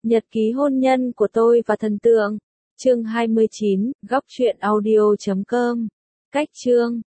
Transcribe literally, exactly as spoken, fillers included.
Nhật ký hôn nhân của tôi và thần tượng. Chương hai mươi chín, góc truyện audio chấm com. Cách chương